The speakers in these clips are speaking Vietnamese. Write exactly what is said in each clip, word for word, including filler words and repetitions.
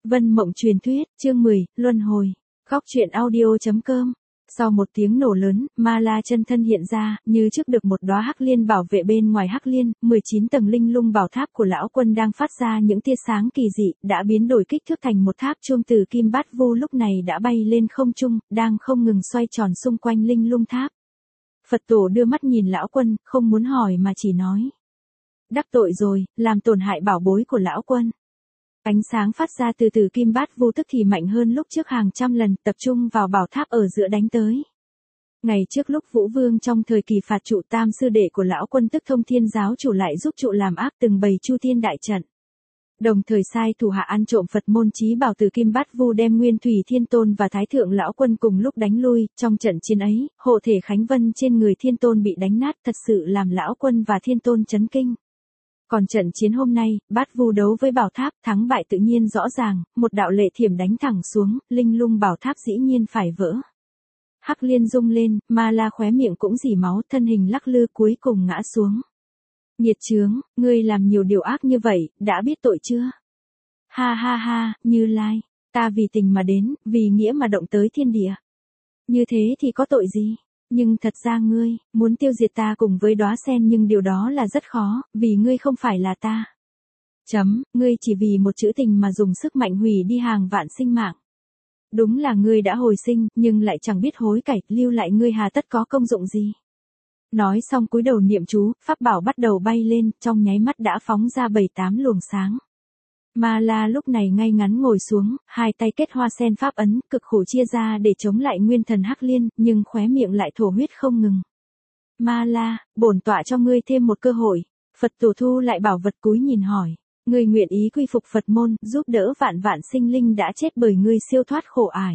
Vân Mộng Truyền Thuyết, chương mười, Luân Hồi. Góc truyện audio.com. Sau một tiếng nổ lớn, Ma La chân thân hiện ra, như trước được một đóa hắc liên bảo vệ bên ngoài hắc liên, mười chín tầng linh lung bảo tháp của lão quân đang phát ra những tia sáng kỳ dị, đã biến đổi kích thước thành một tháp chuông từ kim bát vu lúc này đã bay lên không trung, đang không ngừng xoay tròn xung quanh linh lung tháp. Phật tổ đưa mắt nhìn lão quân, không muốn hỏi mà chỉ nói. Đắc tội rồi, làm tổn hại bảo bối của lão quân. Ánh sáng phát ra từ từ kim bát vu tức thì mạnh hơn lúc trước hàng trăm lần, tập trung vào bảo tháp ở giữa đánh tới. Ngày trước lúc Vũ Vương trong thời kỳ phạt trụ tam sư đệ của lão quân tức Thông Thiên giáo chủ lại giúp trụ làm ác từng bày chu thiên đại trận. Đồng thời sai thủ hạ ăn trộm Phật môn chí bảo từ kim bát vu đem Nguyên Thủy Thiên Tôn và Thái Thượng lão quân cùng lúc đánh lui, trong trận chiến ấy, hộ thể Khánh Vân trên người Thiên Tôn bị đánh nát thật sự làm lão quân và Thiên Tôn chấn kinh. Còn trận chiến hôm nay, bát vu đấu với bảo tháp, thắng bại tự nhiên rõ ràng, một đạo lệ thiểm đánh thẳng xuống, linh lung bảo tháp dĩ nhiên phải vỡ. Hắc liên rung lên, Ma La khóe miệng cũng rỉ máu, thân hình lắc lư cuối cùng ngã xuống. Nhiệt chướng, ngươi làm nhiều điều ác như vậy, đã biết tội chưa? Ha ha ha, Như Lai, ta vì tình mà đến, vì nghĩa mà động tới thiên địa. Như thế thì có tội gì? Nhưng thật ra ngươi, muốn tiêu diệt ta cùng với đóa sen nhưng điều đó là rất khó, vì ngươi không phải là ta. Chấm, ngươi chỉ vì một chữ tình mà dùng sức mạnh hủy đi hàng vạn sinh mạng. Đúng là ngươi đã hồi sinh, nhưng lại chẳng biết hối cải, lưu lại ngươi hà tất có công dụng gì. Nói xong cúi đầu niệm chú, pháp bảo bắt đầu bay lên, trong nháy mắt đã phóng ra bảy tám luồng sáng. Ma La lúc này ngay ngắn ngồi xuống, hai tay kết hoa sen pháp ấn, cực khổ chia ra để chống lại nguyên thần hắc liên, nhưng khóe miệng lại thổ huyết không ngừng. Ma La, bổn tọa cho ngươi thêm một cơ hội. Phật tổ thu lại bảo vật cúi nhìn hỏi. Ngươi nguyện ý quy phục Phật môn, giúp đỡ vạn vạn sinh linh đã chết bởi ngươi siêu thoát khổ ải.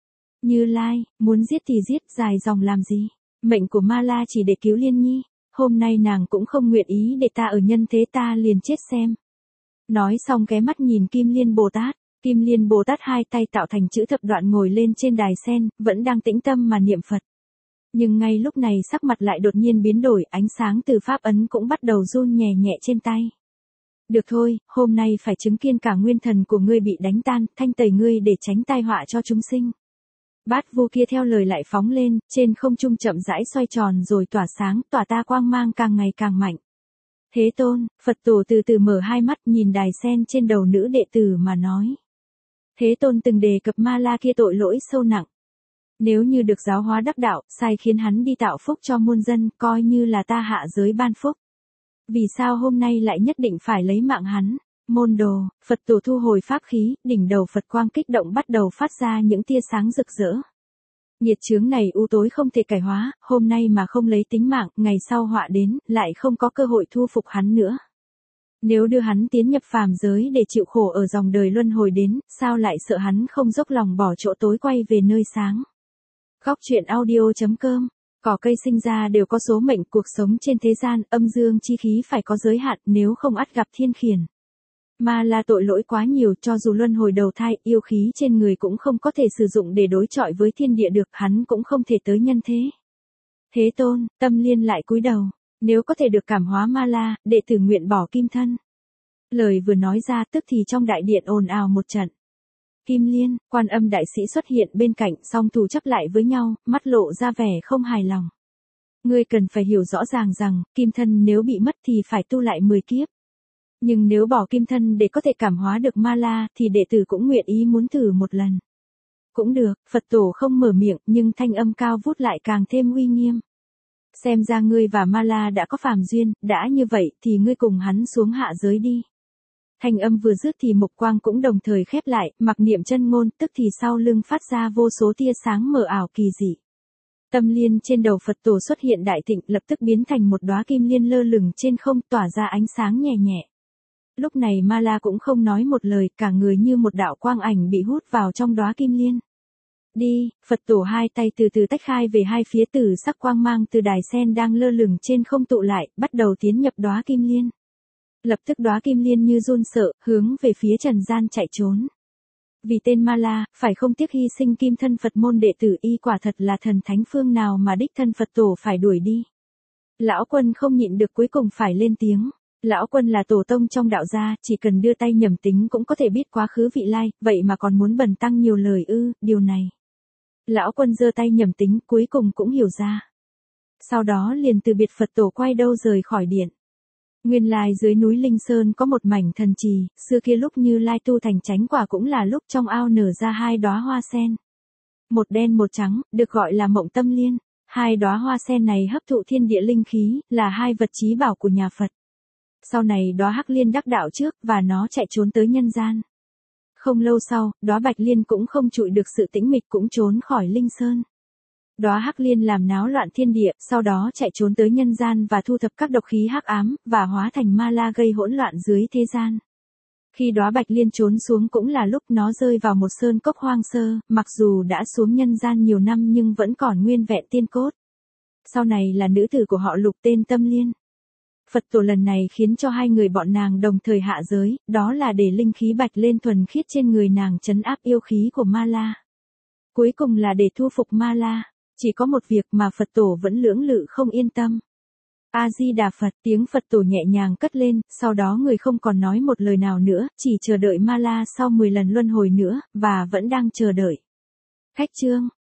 Như Lai, muốn giết thì giết, dài dòng làm gì? Mệnh của Ma La chỉ để cứu Liên Nhi. Hôm nay nàng cũng không nguyện ý để ta ở nhân thế, ta liền chết xem. Nói xong ghé mắt nhìn Kim Liên Bồ Tát. Kim Liên Bồ Tát hai tay tạo thành chữ thập đoạn ngồi lên trên đài sen, vẫn đang tĩnh tâm mà niệm Phật. Nhưng ngay lúc này sắc mặt lại đột nhiên biến đổi, ánh sáng từ pháp ấn cũng bắt đầu run nhẹ nhẹ trên tay. Được thôi, hôm nay phải chứng kiến cả nguyên thần của ngươi bị đánh tan, thanh tẩy ngươi để tránh tai họa cho chúng sinh. Bát vu kia theo lời lại phóng lên, trên không trung chậm rãi xoay tròn rồi tỏa sáng, tỏa ta quang mang càng ngày càng mạnh. Thế Tôn, Phật tổ từ từ mở hai mắt nhìn đài sen trên đầu nữ đệ tử mà nói. Thế Tôn từng đề cập Ma La kia tội lỗi sâu nặng. Nếu như được giáo hóa đắc đạo, sai khiến hắn đi tạo phúc cho muôn dân, coi như là ta hạ giới ban phúc. Vì sao hôm nay lại nhất định phải lấy mạng hắn? Môn đồ, Phật tổ thu hồi pháp khí, đỉnh đầu Phật quang kích động bắt đầu phát ra những tia sáng rực rỡ. Nhiệt chướng này u tối không thể cải hóa, hôm nay mà không lấy tính mạng, ngày sau họa đến, lại không có cơ hội thu phục hắn nữa. Nếu đưa hắn tiến nhập phàm giới để chịu khổ ở dòng đời luân hồi đến, sao lại sợ hắn không dốc lòng bỏ chỗ tối quay về nơi sáng. Góc truyện audio.com. Cỏ cây sinh ra đều có số mệnh, cuộc sống trên thế gian, âm dương chi khí phải có giới hạn, nếu không ắt gặp thiên khiển. Ma La tội lỗi quá nhiều, cho dù luân hồi đầu thai, yêu khí trên người cũng không có thể sử dụng để đối chọi với thiên địa được, hắn cũng không thể tới nhân thế. Thế Tôn, Tâm Liên lại cúi đầu, nếu có thể được cảm hóa Ma La, đệ tử nguyện bỏ kim thân. Lời vừa nói ra tức thì trong đại điện ồn ào một trận. Kim Liên, Quan Âm đại sĩ xuất hiện bên cạnh, song thủ chấp lại với nhau, mắt lộ ra vẻ không hài lòng. Ngươi cần phải hiểu rõ ràng rằng, kim thân nếu bị mất thì phải tu lại mười kiếp. Nhưng nếu bỏ kim thân để có thể cảm hóa được Ma La thì đệ tử cũng nguyện ý muốn thử một lần. Cũng được, Phật tổ không mở miệng nhưng thanh âm cao vút lại càng thêm uy nghiêm. Xem ra ngươi và Ma La đã có phàm duyên, đã như vậy thì ngươi cùng hắn xuống hạ giới đi. Thanh âm vừa dứt thì mục quang cũng đồng thời khép lại, mặc niệm chân ngôn, tức thì sau lưng phát ra vô số tia sáng mờ ảo kỳ dị. Tâm liên trên đầu Phật tổ xuất hiện đại thịnh, lập tức biến thành một đóa kim liên lơ lửng trên không, tỏa ra ánh sáng nhẹ nhẹ. Lúc này Ma La cũng không nói một lời, cả người như một đạo quang ảnh bị hút vào trong đóa kim liên. Đi, Phật tổ hai tay từ từ tách khai về hai phía, tử sắc quang mang từ đài sen đang lơ lửng trên không tụ lại, bắt đầu tiến nhập đóa kim liên. Lập tức đóa kim liên như run sợ, hướng về phía trần gian chạy trốn. Vì tên Ma La, phải không tiếc hy sinh kim thân Phật môn đệ tử, y quả thật là thần thánh phương nào mà đích thân Phật tổ phải đuổi đi. Lão quân không nhịn được cuối cùng phải lên tiếng. Lão Quân là tổ tông trong đạo gia, chỉ cần đưa tay nhẩm tính cũng có thể biết quá khứ vị lai, vậy mà còn muốn bần tăng nhiều lời ư, điều này. Lão Quân giơ tay nhẩm tính, cuối cùng cũng hiểu ra. Sau đó liền từ biệt Phật tổ quay đâu rời khỏi điện. Nguyên lai dưới núi Linh Sơn có một mảnh thần trì, xưa kia lúc Như Lai tu thành chánh quả cũng là lúc trong ao nở ra hai đóa hoa sen. Một đen một trắng, được gọi là Mộng Tâm Liên. Hai đóa hoa sen này hấp thụ thiên địa linh khí, là hai vật chí bảo của nhà Phật. Sau này đóa Hắc Liên đắc đạo trước, và nó chạy trốn tới nhân gian. Không lâu sau, đóa Bạch Liên cũng không trụi được sự tĩnh mịch cũng trốn khỏi Linh Sơn. Đóa Hắc Liên làm náo loạn thiên địa, sau đó chạy trốn tới nhân gian và thu thập các độc khí hắc ám, và hóa thành ma la gây hỗn loạn dưới thế gian. Khi đóa Bạch Liên trốn xuống cũng là lúc nó rơi vào một sơn cốc hoang sơ, mặc dù đã xuống nhân gian nhiều năm nhưng vẫn còn nguyên vẹn tiên cốt. Sau này là nữ tử của họ Lục tên Tâm Liên. Phật tổ lần này khiến cho hai người bọn nàng đồng thời hạ giới, đó là để linh khí bạch lên thuần khiết trên người nàng trấn áp yêu khí của ma la. Cuối cùng là để thu phục ma la. Chỉ có một việc mà Phật tổ vẫn lưỡng lự không yên tâm. A-di-đà Phật, tiếng Phật tổ nhẹ nhàng cất lên, sau đó người không còn nói một lời nào nữa, chỉ chờ đợi ma la sau mười lần luân hồi nữa, và vẫn đang chờ đợi. Khách chương